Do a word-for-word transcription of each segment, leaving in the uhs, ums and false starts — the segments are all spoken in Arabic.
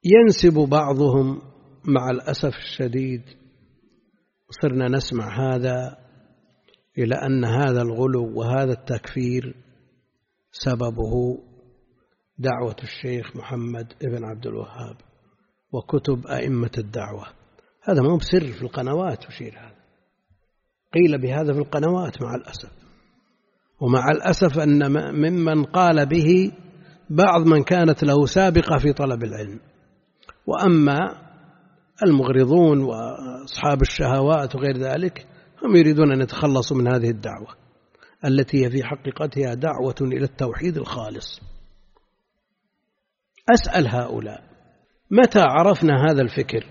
ينسب بعضهم مع الأسف الشديد، صرنا نسمع هذا، إلى أن هذا الغلو وهذا التكفير سببه دعوة الشيخ محمد بن عبد الوهاب وكتب أئمة الدعوة. هذا مو بسر في القنوات وشير، هذا قيل بهذا في القنوات مع الأسف. ومع الأسف أن ممن قال به بعض من كانت له سابقة في طلب العلم. وأما المغرضون وأصحاب الشهوات وغير ذلك هم يريدون أن يتخلصوا من هذه الدعوة التي هي في حقيقتها دعوة إلى التوحيد الخالص. أسأل هؤلاء: متى عرفنا هذا الفكر؟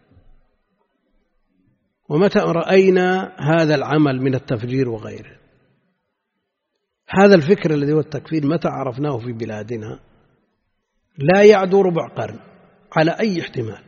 ومتى رأينا هذا العمل من التفجير وغيره؟ هذا الفكر الذي هو التكفير متى عرفناه في بلادنا؟ لا يعدو ربع قرن على أي احتمال،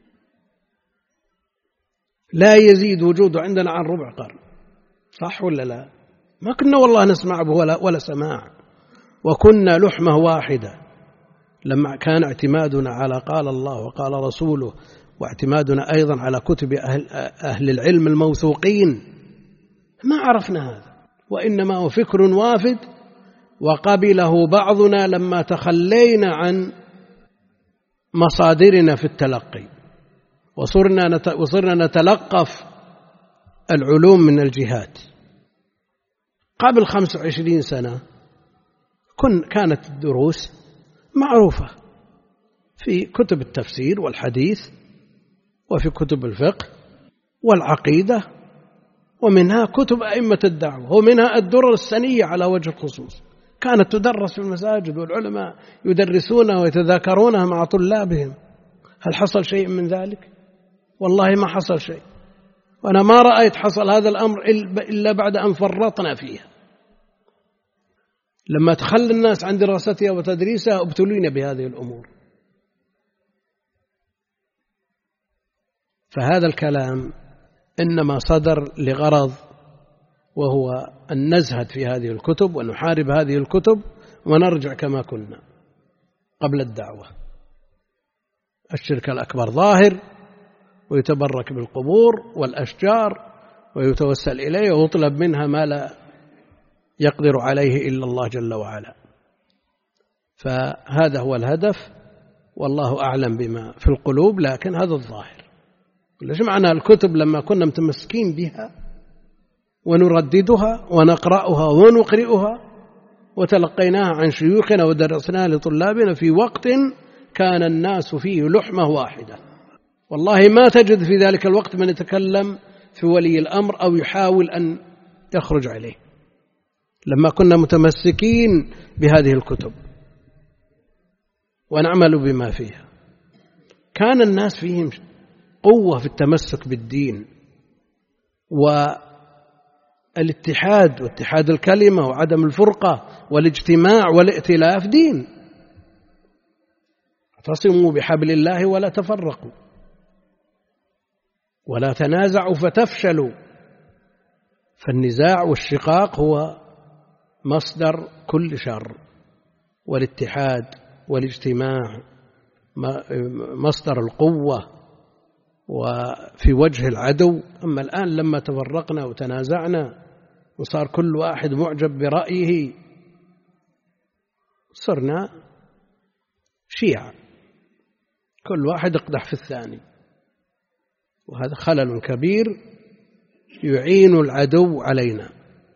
لا يزيد وجوده عندنا عن ربع قرن، صح ولا لا؟ ما كنا والله نسمع به ولا, ولا سماع، وكنا لحمة واحدة لما كان اعتمادنا على قال الله وقال رسوله، واعتمادنا أيضا على كتب أهل, أهل العلم الموثوقين. ما عرفنا هذا، وإنما هو فكر وافد وقبله بعضنا لما تخلينا عن مصادرنا في التلقي وصرنا وصرنا نتلقف العلوم من الجهات. قبل خمس وعشرين سنة كن كانت الدروس معروفة في كتب التفسير والحديث وفي كتب الفقه والعقيدة، ومنها كتب أئمة الدعوة، ومنها الدرر السنية على وجه الخصوص، كانت تدرس في المساجد والعلماء يدرسونها ويتذاكرونها مع طلابهم. هل حصل شيء من ذلك؟ والله ما حصل شيء، وأنا ما رأيت حصل هذا الأمر إلا بعد أن فرطنا فيها. لما تخلى الناس عن دراستها وتدريسها ابتلينا بهذه الأمور. فهذا الكلام إنما صدر لغرض، وهو أن نزهد في هذه الكتب ونحارب هذه الكتب ونرجع كما كنا قبل الدعوة. الشرك الأكبر ظاهر، ويتبرك بالقبور والأشجار ويتوسل إليه ويطلب منها ما لا يقدر عليه إلا الله جل وعلا. فهذا هو الهدف، والله أعلم بما في القلوب، لكن هذا الظاهر. ليش معنى الكتب لما كنا متمسكين بها ونرددها ونقرأها ونقرئها وتلقيناها عن شيوخنا ودرسناها لطلابنا في وقت كان الناس فيه لحمة واحدة، والله ما تجد في ذلك الوقت من يتكلم في ولي الأمر أو يحاول أن يخرج عليه، لما كنا متمسكين بهذه الكتب ونعمل بما فيها. كان الناس فيهم قوة في التمسك بالدين والاتحاد واتحاد الكلمة وعدم الفرقة والاجتماع والائتلاف دين. اعتصموا بحبل الله ولا تفرقوا ولا تنازعوا فتفشلوا. فالنزاع والشقاق هو مصدر كل شر، والاتحاد والاجتماع مصدر القوة وفي وجه العدو. أما الآن لما تفرقنا وتنازعنا وصار كل واحد معجب برأيه صرنا شيعة، كل واحد يقدح في الثاني، وهذا خلل كبير يعين العدو علينا.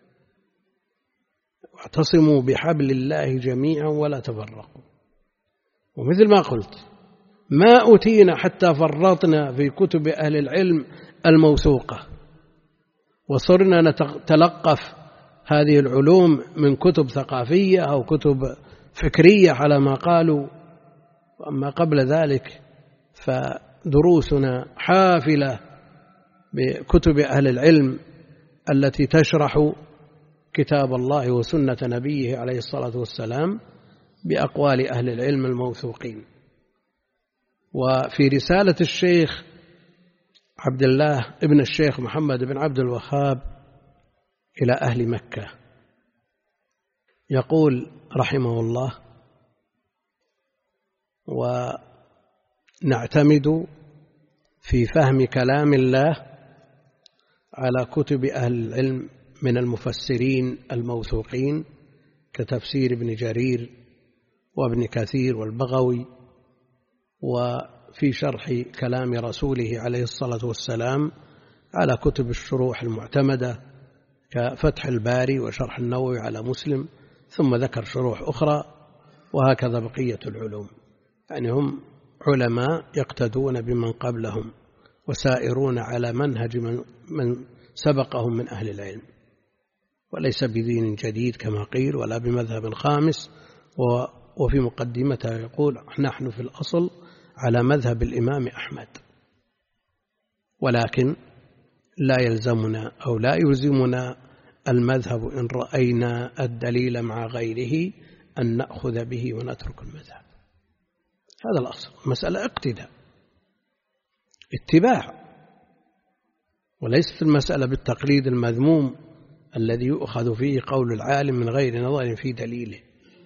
واعتصموا بحبل الله جميعا ولا تفرقوا. ومثل ما قلت ما أتينا حتى فرطنا في كتب أهل العلم الموثوقة، وصرنا نتلقف هذه العلوم من كتب ثقافية أو كتب فكرية على ما قالوا. وأما قبل ذلك فدروسنا حافلة بكتب أهل العلم التي تشرح كتاب الله وسنة نبيه عليه الصلاة والسلام بأقوال أهل العلم الموثوقين. وفي رسالة الشيخ عبد الله ابن الشيخ محمد بن عبد الوهاب إلى أهل مكة يقول رحمه الله: نعتمد في فهم كلام الله على كتب أهل العلم من المفسرين الموثوقين كتفسير ابن جرير وابن كثير والبغوي، وفي شرح كلام رسوله عليه الصلاة والسلام على كتب الشروح المعتمدة كفتح الباري وشرح النووي على مسلم، ثم ذكر شروح أخرى، وهكذا بقية العلوم. يعني هم علماء يقتدون بمن قبلهم وسائرون على منهج من سبقهم من أهل العلم، وليس بدين جديد كما قيل ولا بمذهب خامس. وفي مقدمته يقول نحن في الأصل على مذهب الإمام أحمد، ولكن لا يلزمنا أو لا يلزمنا المذهب إن رأينا الدليل مع غيره أن نأخذ به ونترك المذهب. هذا الأصل، مسألة اقتداء اتباع، وليست المسألة بالتقليد المذموم الذي يؤخذ فيه قول العالم من غير نظر في دليله.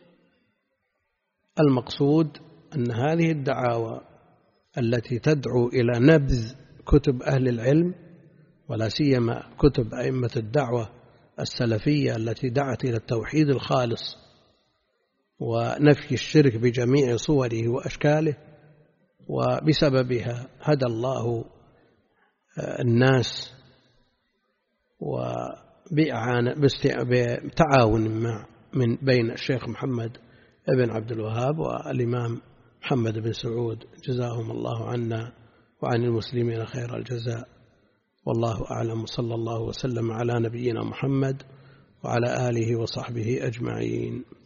المقصود أن هذه الدعاوى التي تدعو إلى نبذ كتب أهل العلم، ولا سيما كتب أئمة الدعوة السلفية التي دعت إلى التوحيد الخالص ونفي الشرك بجميع صوره وأشكاله، وبسببها هدى الله الناس، وبتعاون مع من بين الشيخ محمد بن عبد الوهاب والإمام محمد بن سعود، جزاهم الله عنا وعن المسلمين خير الجزاء. والله أعلم، صلى الله وسلم على نبينا محمد وعلى آله وصحبه أجمعين.